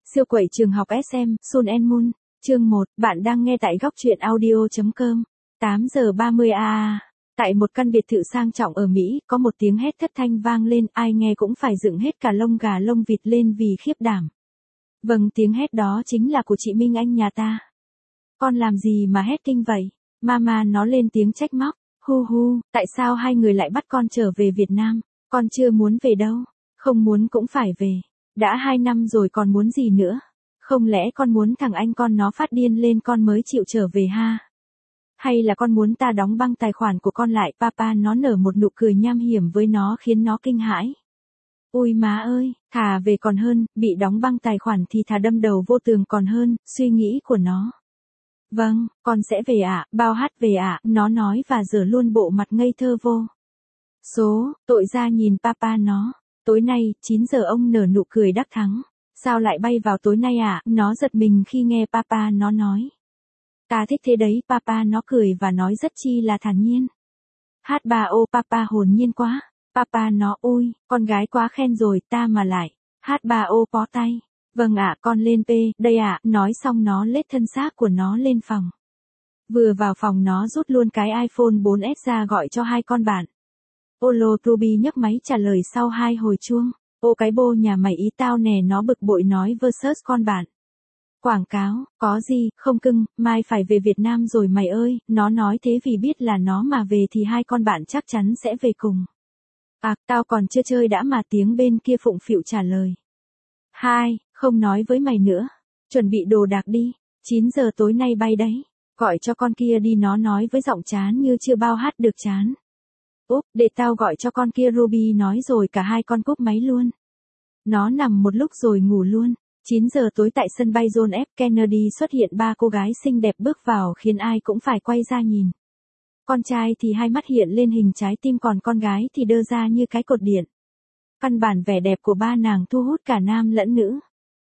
Siêu quẩy trường học SM, Sun and Moon, chương 1, bạn đang nghe tại góc truyện audio.com. 8 giờ 30 a. Tại một căn biệt thự sang trọng ở Mỹ, có một tiếng hét thất thanh vang lên, ai nghe cũng phải dựng hết cả lông gà lông vịt lên vì khiếp đảm. Vâng, tiếng hét đó chính là của chị Minh Anh nhà ta. Con làm gì mà hét kinh vậy? Mama nó lên tiếng trách móc. Hu hu, tại sao hai người lại bắt con trở về Việt Nam? Con chưa muốn về đâu. Không muốn cũng phải về. Đã 2 năm rồi còn muốn gì nữa? Không lẽ con muốn thằng anh con nó phát điên lên con mới chịu trở về ha? Hay là con muốn ta đóng băng tài khoản của con lại? Papa nó nở một nụ cười nham hiểm với nó khiến nó kinh hãi. Ôi má ơi, thà về còn hơn, bị đóng băng tài khoản thì thà đâm đầu vô tường còn hơn, suy nghĩ của nó. Vâng, con sẽ về ạ, bao hát về ạ, nó nói và giở luôn bộ mặt ngây thơ vô số, tội ra nhìn papa nó. Tối nay, 9 giờ ông nở nụ cười đắc thắng. Sao lại bay vào tối nay ạ? Nó giật mình khi nghe papa nó nói. Ta thích thế đấy, papa nó cười và nói rất chi là thản nhiên. Hát bà ô papa hồn nhiên quá. Papa nó ôi, con gái quá khen rồi ta mà lại. Hát bà ô bó tay. Vâng ạ, con lên p, đây ạ, nói xong nó lết thân xác của nó lên phòng. Vừa vào phòng nó rút luôn cái iPhone 4S ra gọi cho hai con bạn. Olo Ruby nhấc máy trả lời sau 2 hồi chuông. Ô cái bô nhà mày ý tao nè, nó bực bội nói versus con bạn. Quảng cáo, có gì, không cưng, mai phải về Việt Nam rồi mày ơi, nó nói thế vì biết là nó mà về thì hai con bạn chắc chắn sẽ về cùng. À, tao còn chưa chơi đã mà tiếng bên kia phụng phịu trả lời. Hai, không nói với mày nữa. Chuẩn bị đồ đạc đi, 9 giờ tối nay bay đấy. Gọi cho con kia đi, nó nói với giọng chán như chưa bao hát được chán. Úp, để tao gọi cho con kia, Ruby nói rồi cả hai con cúp máy luôn. Nó nằm một lúc rồi ngủ luôn. 9 giờ tối tại sân bay John F. Kennedy xuất hiện 3 cô gái xinh đẹp bước vào khiến ai cũng phải quay ra nhìn. Con trai thì hai mắt hiện lên hình trái tim, còn con gái thì đơ ra như cái cột điện. Căn bản vẻ đẹp của ba nàng thu hút cả nam lẫn nữ.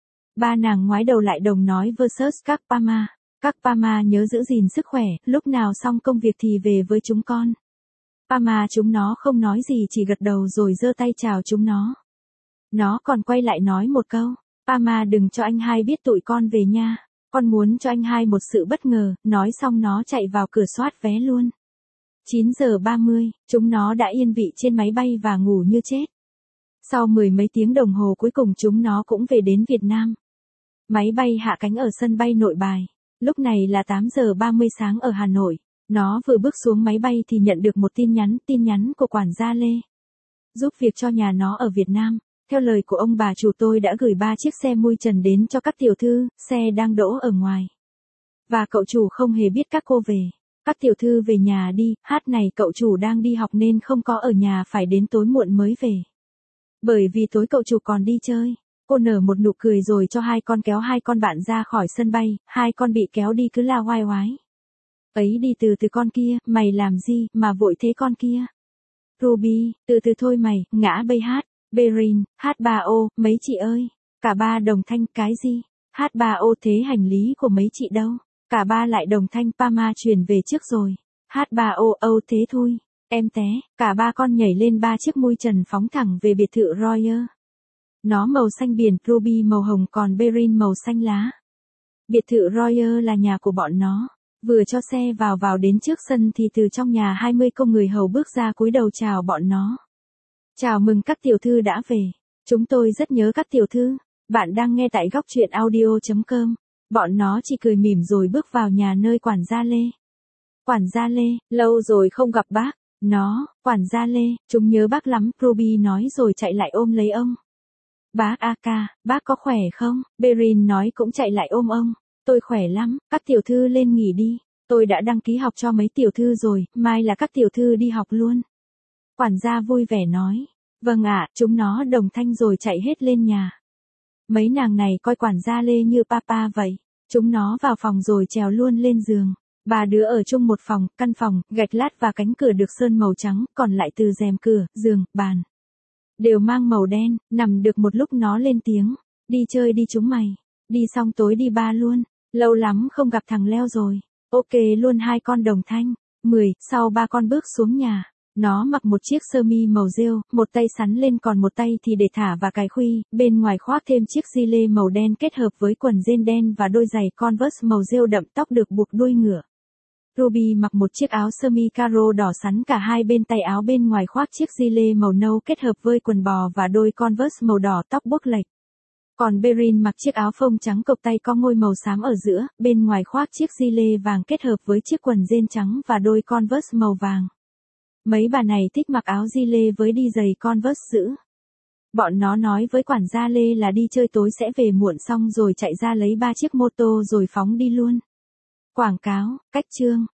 Ba nàng ngoái đầu lại đồng nói versus các Pama. Các Pama nhớ giữ gìn sức khỏe, lúc nào xong công việc thì về với chúng con. Pama chúng nó không nói gì, chỉ gật đầu rồi giơ tay chào chúng nó. Nó còn quay lại nói một câu. Pama đừng cho anh hai biết tụi con về nha. Con muốn cho anh hai một sự bất ngờ, nói xong nó chạy vào cửa soát vé luôn. 9 giờ 30, chúng nó đã yên vị trên máy bay và ngủ như chết. Sau 10 mấy tiếng đồng hồ cuối cùng chúng nó cũng về đến Việt Nam. Máy bay hạ cánh ở sân bay Nội Bài. Lúc này là 8 giờ 30 sáng ở Hà Nội. Nó vừa bước xuống máy bay thì nhận được một tin nhắn của quản gia Lê. Giúp việc cho nhà nó ở Việt Nam. Theo lời của ông bà chủ, tôi đã gửi 3 chiếc xe mui trần đến cho các tiểu thư, xe đang đỗ ở ngoài. Và cậu chủ không hề biết các cô về. Các tiểu thư về nhà đi, hát này cậu chủ đang đi học nên không có ở nhà, phải đến tối muộn mới về. Bởi vì tối cậu chủ còn đi chơi. Cô nở một nụ cười rồi cho hai con kéo hai con bạn ra khỏi sân bay, hai con bị kéo đi cứ la oai oái. Ấy đi từ từ con kia, mày làm gì mà vội thế con kia? Ruby, từ từ thôi mày, ngã bay hát. Berin, hát ba ô, mấy chị ơi. Cả ba đồng thanh, cái gì? Hát ba ô, thế hành lý của mấy chị đâu? Cả ba lại đồng thanh, Pama chuyển về trước rồi. Hát ba ô, âu thế thôi. Em té, cả ba con nhảy lên 3 chiếc mui trần phóng thẳng về biệt thự Royal. Nó màu xanh biển, Ruby màu hồng, còn Berin màu xanh lá. Biệt thự Royal là nhà của bọn nó. Vừa cho xe vào đến trước sân thì từ trong nhà 20 công người hầu bước ra cúi đầu chào bọn nó. Chào mừng các tiểu thư đã về. Chúng tôi rất nhớ các tiểu thư. Bạn đang nghe tại góc truyện audio.com. Bọn nó chỉ cười mỉm rồi bước vào nhà nơi quản gia Lê. Quản gia Lê, lâu rồi không gặp bác. Nó, quản gia Lê, chúng nhớ bác lắm, Ruby nói rồi chạy lại ôm lấy ông. Bác Aka, bác có khỏe không? Berin nói cũng chạy lại ôm ông. Tôi khỏe lắm, các tiểu thư lên nghỉ đi. Tôi đã đăng ký học cho mấy tiểu thư rồi, mai là các tiểu thư đi học luôn. Quản gia vui vẻ nói. Vâng ạ, chúng nó đồng thanh rồi chạy hết lên nhà. Mấy nàng này coi quản gia Lê như papa vậy. Chúng nó vào phòng rồi trèo luôn lên giường. 3 đứa ở chung một phòng, căn phòng, gạch lát và cánh cửa được sơn màu trắng, còn lại từ rèm cửa, giường, bàn đều mang màu đen. Nằm được một lúc nó lên tiếng. Đi chơi đi chúng mày. Đi xong tối đi ba luôn. Lâu lắm không gặp thằng Leo rồi. Ok luôn, hai con đồng thanh. 10, sau ba con bước xuống nhà. Nó mặc một chiếc sơ mi màu rêu, một tay sắn lên còn một tay thì để thả và cài khuy, bên ngoài khoác thêm chiếc gi lê màu đen kết hợp với quần jean đen và đôi giày Converse màu rêu đậm, tóc được buộc đuôi ngựa. Ruby mặc một chiếc áo sơ mi caro đỏ sắn cả hai bên tay áo, bên ngoài khoác chiếc gi lê màu nâu kết hợp với quần bò và đôi Converse màu đỏ, tóc buốc lệch. Còn Berin mặc chiếc áo phông trắng cộc tay có ngôi màu xám ở giữa, bên ngoài khoác chiếc gi lê vàng kết hợp với chiếc quần jean trắng và đôi Converse màu vàng. Mấy bà này thích mặc áo gi lê với đi giày Converse dữ. Bọn nó nói với quản gia Lê là đi chơi tối sẽ về muộn, xong rồi chạy ra lấy 3 chiếc mô tô rồi phóng đi luôn. Quảng cáo, cách chương.